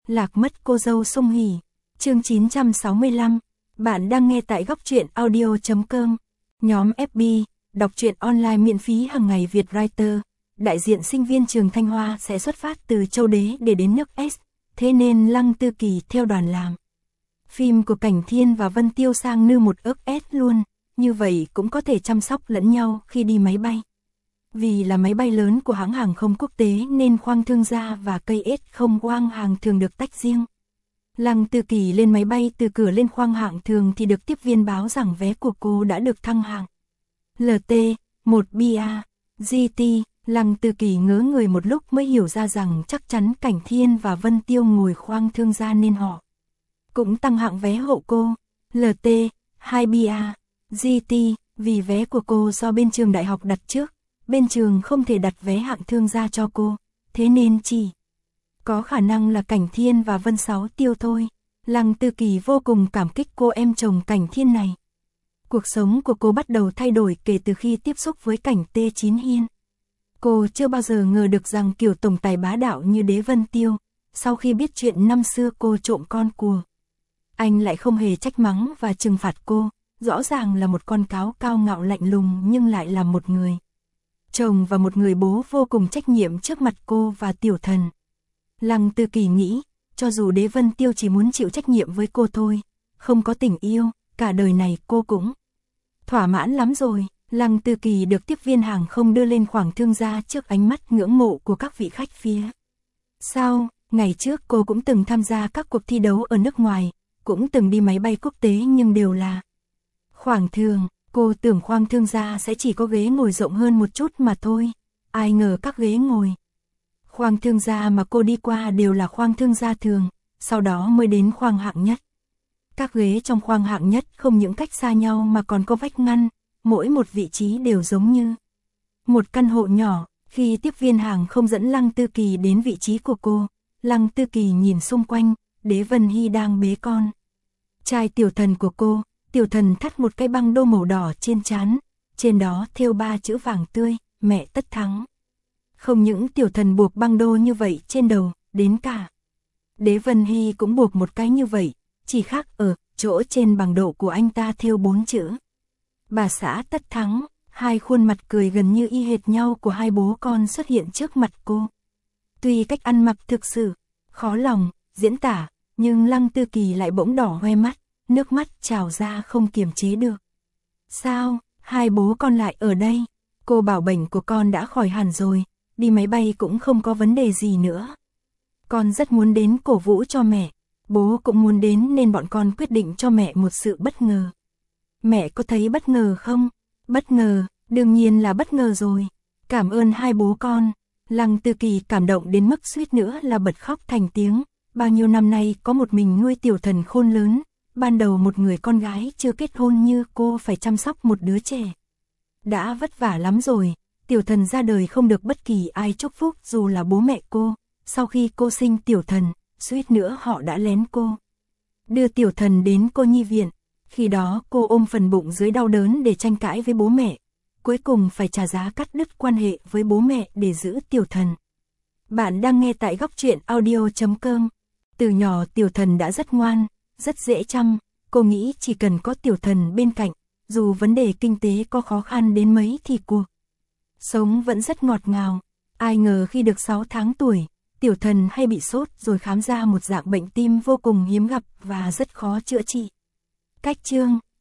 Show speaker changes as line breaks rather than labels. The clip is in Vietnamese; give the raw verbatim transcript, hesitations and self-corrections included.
Lạc mất cô dâu sung hỉ. Chương chín trăm sáu mươi lăm. Bạn đang nghe tại góc truyện audio chấm com. Nhóm ép bê, đọc truyện online miễn phí hàng ngày Việt Writer. Đại diện sinh viên trường Thanh Hoa sẽ xuất phát từ Châu Đế để đến nước S, thế nên Lăng Tư Kỳ theo đoàn làm phim của Cảnh Thiên và Vân Tiêu sang nư một ức S luôn, như vậy cũng có thể chăm sóc lẫn nhau khi đi máy bay. Vì là máy bay lớn của hãng hàng không quốc tế nên khoang thương gia và cây S không khoang hàng thường được tách riêng. Lăng Tư Kỳ lên máy bay từ cửa lên khoang hạng thường thì được tiếp viên báo rằng vé của cô đã được thăng hạng L T, một B A, G T. Lăng Tư Kỳ ngớ người một lúc mới hiểu ra rằng chắc chắn Cảnh Thiên và Vân Tiêu ngồi khoang thương gia nên họ cũng tăng hạng vé hộ cô. L T, hai B A, G T, vì vé của cô do bên trường đại học đặt trước, bên trường không thể đặt vé hạng thương gia cho cô, thế nên chỉ có khả năng là Cảnh Thiên và Vân Sáu Tiêu thôi. Lăng Tư Kỳ vô cùng cảm kích cô em chồng Cảnh Thiên này. Cuộc sống của cô bắt đầu thay đổi kể từ khi tiếp xúc với Cảnh T chín Hiên. Cô chưa bao giờ ngờ được rằng kiểu tổng tài bá đạo như Đế Vân Tiêu, sau khi biết chuyện năm xưa cô trộm con của anh lại không hề trách mắng và trừng phạt cô, rõ ràng là một con cáo cao ngạo lạnh lùng nhưng lại là một người chồng và một người bố vô cùng trách nhiệm trước mặt cô và Tiểu Thần. Lăng Tư Kỳ nghĩ, cho dù Đế Vân Tiêu chỉ muốn chịu trách nhiệm với cô thôi, không có tình yêu, cả đời này cô cũng thỏa mãn lắm rồi. Lăng Tư Kỳ được tiếp viên hàng không đưa lên khoang thương gia trước ánh mắt ngưỡng mộ của các vị khách phía sau. Ngày trước cô cũng từng tham gia các cuộc thi đấu ở nước ngoài, cũng từng đi máy bay quốc tế nhưng đều là khoang thường. Cô tưởng khoang thương gia sẽ chỉ có ghế ngồi rộng hơn một chút mà thôi, ai ngờ các ghế ngồi khoang thương gia mà cô đi qua đều là khoang thương gia thường, sau đó mới đến khoang hạng nhất. Các ghế trong khoang hạng nhất không những cách xa nhau mà còn có vách ngăn, mỗi một vị trí đều giống như một căn hộ nhỏ. Khi tiếp viên hàng không dẫn Lăng Tư Kỳ đến vị trí của cô, Lăng Tư Kỳ nhìn xung quanh, Đế Vân Hy đang bế con trai Tiểu Thần của cô. Tiểu Thần thắt một cái băng đô màu đỏ trên trán, trên đó thêu ba chữ vàng tươi, mẹ tất thắng. Không những Tiểu Thần buộc băng đô như vậy trên đầu, đến cả Đế Vân Hy cũng buộc một cái như vậy, chỉ khác ở chỗ trên bằng độ của anh ta thêu bốn chữ bà xã tất thắng. Hai khuôn mặt cười gần như y hệt nhau của hai bố con xuất hiện trước mặt cô. Tuy cách ăn mặc thực sự khó lòng diễn tả, nhưng Lăng Tư Kỳ lại bỗng đỏ hoe mắt, nước mắt trào ra không kiềm chế được. Sao, hai bố con lại ở đây? Cô bảo bệnh của con đã khỏi hẳn rồi, đi máy bay cũng không có vấn đề gì nữa. Con rất muốn đến cổ vũ cho mẹ, bố cũng muốn đến nên bọn con quyết định cho mẹ một sự bất ngờ. Mẹ có thấy bất ngờ không? Bất ngờ, đương nhiên là bất ngờ rồi. Cảm ơn hai bố con. Lăng Tư Kỳ cảm động đến mức suýt nữa là bật khóc thành tiếng. Bao nhiêu năm nay có một mình nuôi Tiểu Thần khôn lớn, ban đầu một người con gái chưa kết hôn như cô phải chăm sóc một đứa trẻ đã vất vả lắm rồi. Tiểu Thần ra đời không được bất kỳ ai chúc phúc dù là bố mẹ cô. Sau khi cô sinh Tiểu Thần, suýt nữa họ đã lén cô đưa Tiểu Thần đến cô nhi viện. Khi đó cô ôm phần bụng dưới đau đớn để tranh cãi với bố mẹ, cuối cùng phải trả giá cắt đứt quan hệ với bố mẹ để giữ Tiểu Thần. Bạn đang nghe tại góc truyện audio chấm com. Từ nhỏ Tiểu Thần đã rất ngoan, rất dễ chăm, cô nghĩ chỉ cần có Tiểu Thần bên cạnh, dù vấn đề kinh tế có khó khăn đến mấy thì cuộc sống vẫn rất ngọt ngào. Ai ngờ khi được sáu tháng tuổi, Tiểu Thần hay bị sốt rồi khám ra một dạng bệnh tim vô cùng hiếm gặp và rất khó chữa trị. Cách chương